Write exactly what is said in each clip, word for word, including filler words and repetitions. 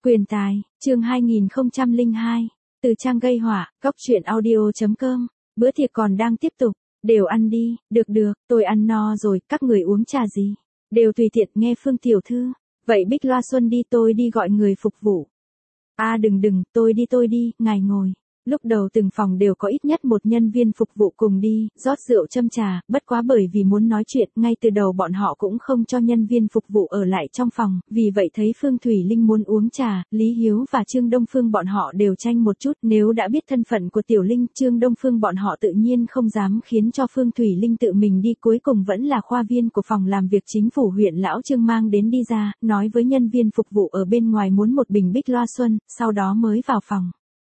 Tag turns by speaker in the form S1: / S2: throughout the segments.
S1: Quyền tài, chương hai nghìn không trăm lẻ hai, từ trang gây họa, góc truyện audio chấm com, bữa tiệc còn đang tiếp tục, đều ăn đi, được được, tôi ăn no rồi, các người uống trà gì, đều tùy tiện nghe Phương tiểu thư, vậy Bích loa xuân đi tôi đi gọi người phục vụ. À đừng đừng, tôi đi tôi đi, ngài ngồi. Lúc đầu từng phòng đều có ít nhất một nhân viên phục vụ cùng đi, rót rượu châm trà, bất quá bởi vì muốn nói chuyện, ngay từ đầu bọn họ cũng không cho nhân viên phục vụ ở lại trong phòng, vì vậy thấy Phương Thủy Linh muốn uống trà, Lý Hiếu và Trương Đông Phương bọn họ đều tranh một chút, nếu đã biết thân phận của Tiểu Linh, Trương Đông Phương bọn họ tự nhiên không dám khiến cho Phương Thủy Linh tự mình đi, cuối cùng vẫn là khoa viên của phòng làm việc chính phủ huyện lão Trương mang đến đi ra, nói với nhân viên phục vụ ở bên ngoài muốn một bình Bích loa xuân, sau đó mới vào phòng.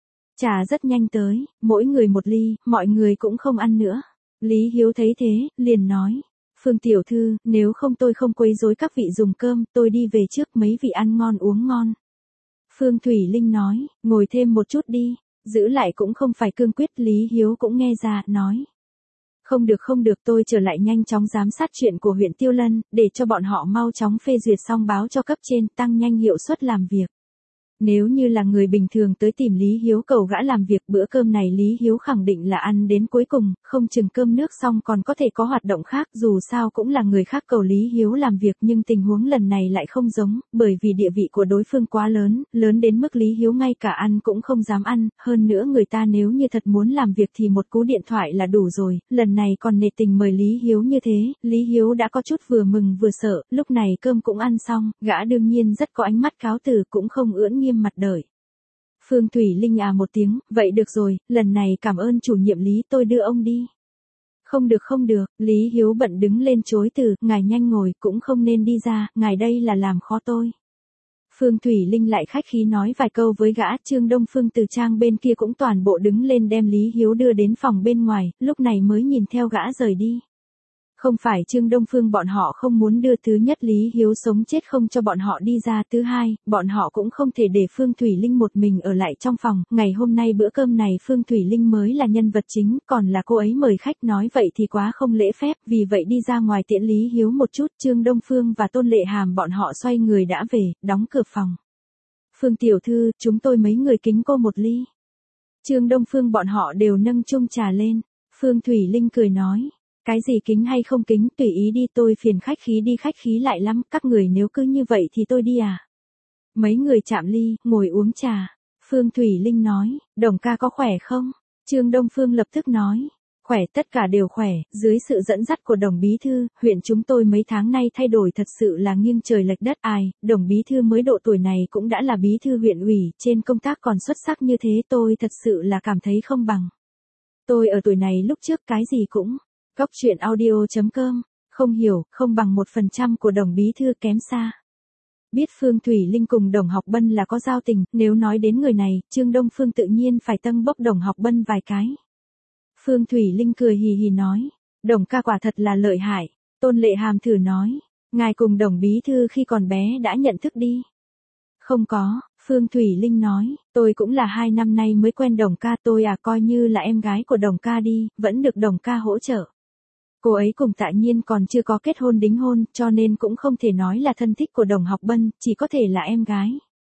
S1: Trà rất nhanh tới, mỗi người một ly, mọi người cũng không ăn nữa. Lý Hiếu thấy thế, liền nói, Phương tiểu thư, nếu không tôi không quấy rối các vị dùng cơm, tôi đi về trước, mấy vị ăn ngon uống ngon. Phương Thủy Linh nói, ngồi thêm một chút đi, giữ lại cũng không phải cương quyết, Lý Hiếu cũng nghe ra, nói. Không được không được, tôi trở lại nhanh chóng giám sát chuyện của huyện Tiêu Lân, để cho bọn họ mau chóng phê duyệt xong báo cho cấp trên, tăng nhanh hiệu suất làm việc. Nếu như là người bình thường tới tìm Lý Hiếu cầu gã làm việc, bữa cơm này Lý Hiếu khẳng định là ăn đến cuối cùng, không chừng cơm nước xong còn có thể có hoạt động khác, dù sao cũng là người khác cầu Lý Hiếu làm việc, nhưng tình huống lần này lại không giống, bởi vì địa vị của đối phương quá lớn, lớn đến mức Lý Hiếu ngay cả ăn cũng không dám ăn, hơn nữa người ta nếu như thật muốn làm việc thì một cú điện thoại là đủ rồi, lần này còn nể tình mời Lý Hiếu như thế, Lý Hiếu đã có chút vừa mừng vừa sợ, lúc này cơm cũng ăn xong, gã đương nhiên rất có ánh mắt cáo từ, cũng không ưỡn nghiêm mặt đợi. Phương Thủy Linh à một tiếng, vậy được rồi, lần này cảm ơn chủ nhiệm Lý, tôi đưa ông đi. Không được không được, Lý Hiếu bận đứng lên chối từ, ngài nhanh ngồi, cũng không nên đi ra, ngài đây là làm khó tôi. Phương Thủy Linh lại khách khí nói vài câu với gã, Trương Đông Phương từ trang bên kia cũng toàn bộ đứng lên đem Lý Hiếu đưa đến phòng bên ngoài, lúc này mới nhìn theo gã rời đi. Không phải Trương Đông Phương bọn họ không muốn đưa, thứ nhất Lý Hiếu sống chết không cho bọn họ đi ra, thứ hai, bọn họ cũng không thể để Phương Thủy Linh một mình ở lại trong phòng, ngày hôm nay bữa cơm này Phương Thủy Linh mới là nhân vật chính, còn là cô ấy mời khách, nói vậy thì quá không lễ phép, vì vậy đi ra ngoài tiễn Lý Hiếu một chút, Trương Đông Phương và Tôn Lệ Hàm bọn họ xoay người đã về, đóng cửa phòng. Phương tiểu thư, chúng tôi mấy người kính cô một ly. Trương Đông Phương bọn họ đều nâng chung trà lên, Phương Thủy Linh cười nói. Cái gì kính hay không kính, tùy ý đi, tôi phiền khách khí đi khách khí lại lắm, các người nếu cứ như vậy thì tôi đi à. Mấy người chạm ly, ngồi uống trà. Phương Thủy Linh nói, Đồng ca có khỏe không? Trương Đông Phương lập tức nói, khỏe, tất cả đều khỏe, dưới sự dẫn dắt của Đồng bí thư, huyện chúng tôi mấy tháng nay thay đổi thật sự là nghiêng trời lệch đất, ai, Đồng bí thư mới độ tuổi này cũng đã là bí thư huyện ủy, trên công tác còn xuất sắc như thế, tôi thật sự là cảm thấy không bằng. Tôi ở tuổi này lúc trước cái gì cũng Góc truyện audio chấm com, không hiểu, không bằng một phần trăm của Đồng bí thư, kém xa. Biết Phương Thủy Linh cùng Đồng Học Bân là có giao tình, nếu nói đến người này, Trương Đông Phương tự nhiên phải tâng bốc Đồng Học Bân vài cái. Phương Thủy Linh cười hì hì nói, Đồng ca quả thật là lợi hại. Tôn Lệ Hàm thử nói, ngài cùng Đồng bí thư khi còn bé đã nhận thức đi. Không có, Phương Thủy Linh nói, tôi cũng là hai năm nay mới quen Đồng ca, tôi à coi như là em gái của Đồng ca đi, vẫn được Đồng ca hỗ trợ. Cô ấy cùng Tạ Nhiên còn chưa có kết hôn đính hôn, cho nên cũng không thể nói là thân thích của Đồng Học Bân, chỉ có thể là em gái.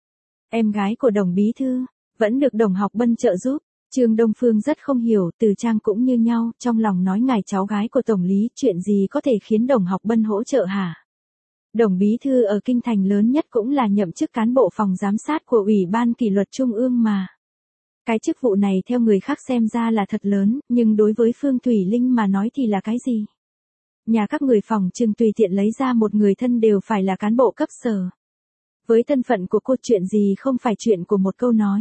S1: Em gái của Đồng bí thư, vẫn được Đồng Học Bân trợ giúp. Trương Đông Phương rất không hiểu, từ trang cũng như nhau, trong lòng nói ngài cháu gái của Tổng lý, chuyện gì có thể khiến Đồng Học Bân hỗ trợ hả? Đồng bí thư ở kinh thành lớn nhất cũng là nhậm chức cán bộ phòng giám sát của Ủy ban kỷ luật Trung ương mà. Cái chức vụ này theo người khác xem ra là thật lớn, nhưng đối với Phương Thủy Linh mà nói thì là cái gì? Nhà các người phòng trừng tùy tiện lấy ra một người thân đều phải là cán bộ cấp sở. Với thân phận của cô, chuyện gì không phải chuyện của một câu nói.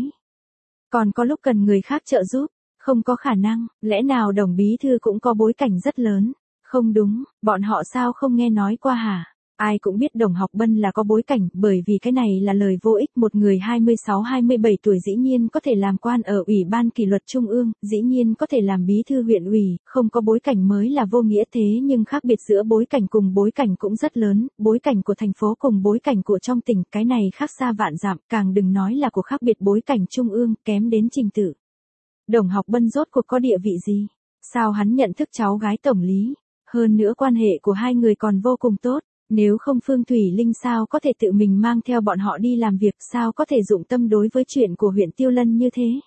S1: Còn có lúc cần người khác trợ giúp, không có khả năng, lẽ nào Đồng bí thư cũng có bối cảnh rất lớn? Không đúng, bọn họ sao không nghe nói qua hả? Ai cũng biết Đồng Học Bân là có bối cảnh, bởi vì cái này là lời vô ích, một người hai mươi sáu hai mươi bảy tuổi dĩ nhiên có thể làm quan ở Ủy ban kỷ luật Trung ương, dĩ nhiên có thể làm bí thư huyện ủy, không có bối cảnh mới là vô nghĩa, thế nhưng khác biệt giữa bối cảnh cùng bối cảnh cũng rất lớn, bối cảnh của thành phố cùng bối cảnh của trong tỉnh, cái này khác xa vạn dặm, càng đừng nói là của khác biệt bối cảnh Trung ương, kém đến trình tự. Đồng Học Bân rốt cuộc có địa vị gì? Sao hắn nhận thức cháu gái Tổng lý? Hơn nữa quan hệ của hai người còn vô cùng tốt. Nếu không Phương Thủy Linh sao có thể tự mình mang theo bọn họ đi làm việc, sao có thể dụng tâm đối với chuyện của huyện Tiêu Lân như thế.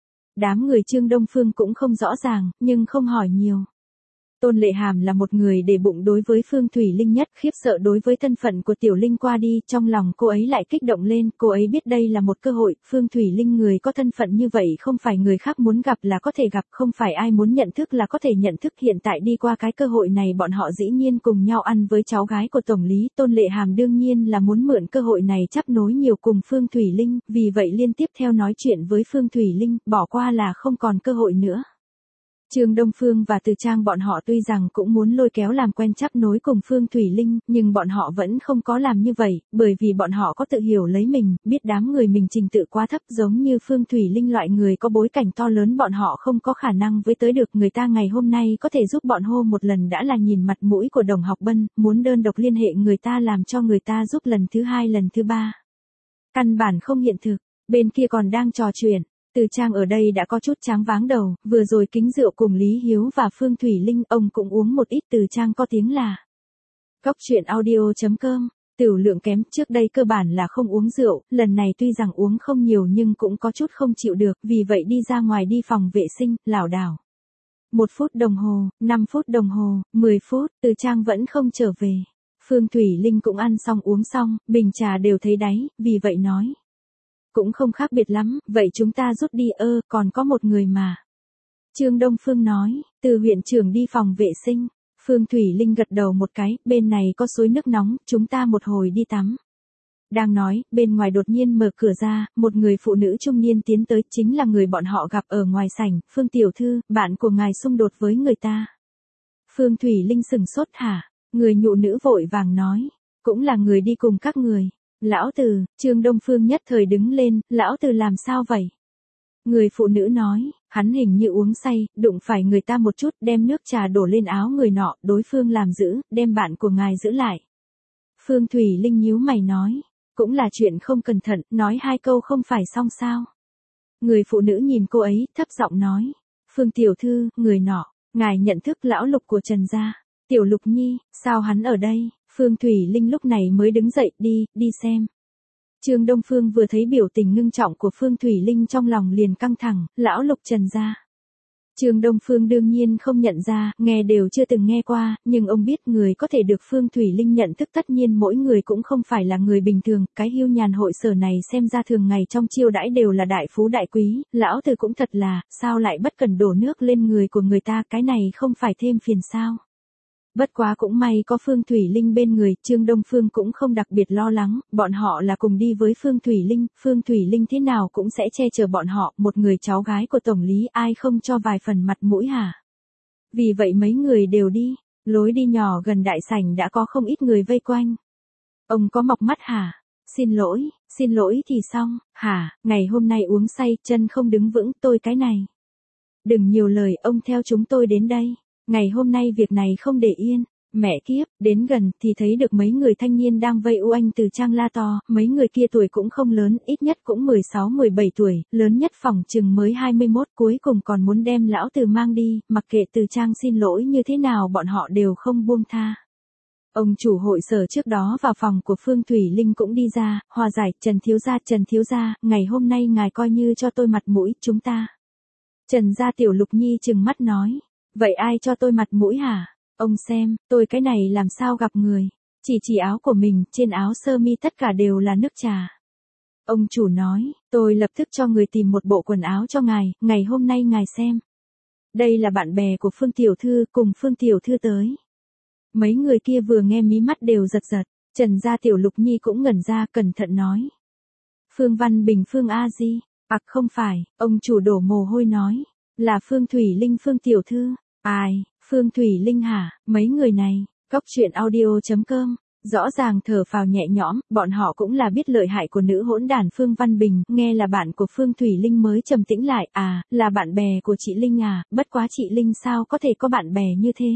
S1: Đám người Trương Đông Phương cũng không rõ ràng, nhưng không hỏi nhiều. Tôn Lệ Hàm là một người để bụng đối với Phương Thủy Linh nhất, khiếp sợ đối với thân phận của Tiểu Linh qua đi, trong lòng cô ấy lại kích động lên, cô ấy biết đây là một cơ hội, Phương Thủy Linh người có thân phận như vậy không phải người khác muốn gặp là có thể gặp, không phải ai muốn nhận thức là có thể nhận thức, hiện tại đi qua cái cơ hội này bọn họ dĩ nhiên cùng nhau ăn với cháu gái của Tổng lý, Tôn Lệ Hàm đương nhiên là muốn mượn cơ hội này chắp nối nhiều cùng Phương Thủy Linh, vì vậy liên tiếp theo nói chuyện với Phương Thủy Linh, bỏ qua là không còn cơ hội nữa. Trương Đông Phương và Từ Trang bọn họ tuy rằng cũng muốn lôi kéo làm quen chắp nối cùng Phương Thủy Linh, nhưng bọn họ vẫn không có làm như vậy, bởi vì bọn họ có tự hiểu lấy mình, biết đám người mình trình tự quá thấp, giống như Phương Thủy Linh loại người có bối cảnh to lớn bọn họ không có khả năng với tới được, người ta ngày hôm nay có thể giúp bọn hô một lần đã là nhìn mặt mũi của Đồng Học Bân, muốn đơn độc liên hệ người ta làm cho người ta giúp lần thứ hai lần thứ ba. Căn bản không hiện thực, bên kia còn đang trò chuyện. Từ Trang ở đây đã có chút choáng váng đầu, vừa rồi kính rượu cùng Lý Hiếu và Phương Thủy Linh, ông cũng uống một ít. Từ Trang có tiếng là Cóc truyện audio chấm com, tiểu lượng kém, trước đây cơ bản là không uống rượu, lần này tuy rằng uống không nhiều nhưng cũng có chút không chịu được, vì vậy đi ra ngoài đi phòng vệ sinh, lảo đảo. Một phút đồng hồ, năm phút đồng hồ, mười phút, Từ Trang vẫn không trở về. Phương Thủy Linh cũng ăn xong uống xong, bình trà đều thấy đáy, vì vậy nói. Cũng không khác biệt lắm, vậy chúng ta rút đi ơ, còn có một người mà. Trương Đông Phương nói, từ huyện trưởng đi phòng vệ sinh. Phương Thủy Linh gật đầu một cái, bên này có suối nước nóng, chúng ta một hồi đi tắm. Đang nói, bên ngoài đột nhiên mở cửa ra, một người phụ nữ trung niên tiến tới, chính là người bọn họ gặp ở ngoài sảnh, Phương Tiểu Thư, bạn của ngài xung đột với người ta. Phương Thủy Linh sừng sốt hả, người nhụ nữ vội vàng nói, cũng là người đi cùng các người. Lão Từ, Trương Đông Phương nhất thời đứng lên, lão Từ làm sao vậy? Người phụ nữ nói, hắn hình như uống say, đụng phải người ta một chút, đem nước trà đổ lên áo người nọ, đối phương làm giữ, đem bạn của ngài giữ lại. Phương Thủy Linh nhíu mày nói, cũng là chuyện không cẩn thận, nói hai câu không phải xong sao? Người phụ nữ nhìn cô ấy, thấp giọng nói, Phương Tiểu Thư, người nọ, ngài nhận thức lão Lục của Trần gia, Tiểu Lục Nhi, sao hắn ở đây? Phương Thủy Linh lúc này mới đứng dậy, đi, đi xem. Trương Đông Phương vừa thấy biểu tình ngưng trọng của Phương Thủy Linh trong lòng liền căng thẳng, lão Lục Trần gia. Trương Đông Phương đương nhiên không nhận ra, nghe đều chưa từng nghe qua, nhưng ông biết người có thể được Phương Thủy Linh nhận thức tất nhiên mỗi người cũng không phải là người bình thường, cái hưu nhàn hội sở này xem ra thường ngày trong chiêu đãi đều là đại phú đại quý, lão Từ cũng thật là, sao lại bất cần đổ nước lên người của người ta, cái này không phải thêm phiền sao. Bất quá cũng may có Phương Thủy Linh bên người, Trương Đông Phương cũng không đặc biệt lo lắng, bọn họ là cùng đi với Phương Thủy Linh, Phương Thủy Linh thế nào cũng sẽ che chở bọn họ, một người cháu gái của Tổng lý ai không cho vài phần mặt mũi hả. Vì vậy mấy người đều đi, lối đi nhỏ gần đại sảnh đã có không ít người vây quanh. Ông có mọc mắt hả? Xin lỗi, xin lỗi thì xong, hả, ngày hôm nay uống say, chân không đứng vững, tôi cái này. Đừng nhiều lời, ông theo chúng tôi đến đây. Ngày hôm nay việc này không để yên, mẹ kiếp, đến gần thì thấy được mấy người thanh niên đang vây u anh Từ Trang la to, mấy người kia tuổi cũng không lớn, ít nhất cũng mười sáu mười bảy tuổi, lớn nhất phòng chừng mới hai mươi mốt, cuối cùng còn muốn đem lão Từ mang đi, mặc kệ Từ Trang xin lỗi như thế nào bọn họ đều không buông tha. Ông chủ hội sở trước đó vào phòng của Phương Thủy Linh cũng đi ra, hòa giải, Trần thiếu gia, Trần thiếu gia, ngày hôm nay ngài coi như cho tôi mặt mũi, chúng ta. Trần gia Tiểu Lục Nhi trừng mắt nói. Vậy ai cho tôi mặt mũi hả? Ông xem, tôi cái này làm sao gặp người. Chỉ chỉ áo của mình, trên áo sơ mi tất cả đều là nước trà. Ông chủ nói, tôi lập tức cho người tìm một bộ quần áo cho ngài, ngày hôm nay ngài xem. Đây là bạn bè của Phương Tiểu Thư, cùng Phương Tiểu Thư tới. Mấy người kia vừa nghe mí mắt đều giật giật, Trần gia Tiểu Lục Nhi cũng ngẩn ra, cẩn thận nói. Phương Văn Bình Phương A Di, ặc không phải, ông chủ đổ mồ hôi nói. Là Phương Thủy Linh Phương Tiểu Thư. Ai, Phương Thủy Linh hả, mấy người này, Cóc truyện audio chấm com, rõ ràng thở phào nhẹ nhõm, bọn họ cũng là biết lợi hại của nữ hỗn đản Phương Văn Bình, nghe là bạn của Phương Thủy Linh mới trầm tĩnh lại, à, là bạn bè của chị Linh à, bất quá chị Linh sao có thể có bạn bè như thế.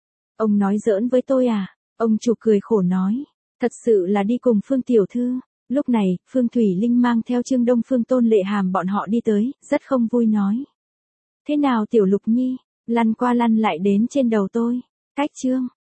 S1: Ông nói giỡn với tôi à, ông chủ cười khổ nói, thật sự là đi cùng Phương Tiểu Thư. Lúc này, Phương Thủy Linh mang theo Trương Đông Phương Tôn Lệ Hàm bọn họ đi tới, rất không vui nói. Thế nào Tiểu Lục Nhi, lăn qua lăn lại đến trên đầu tôi, cách Trương.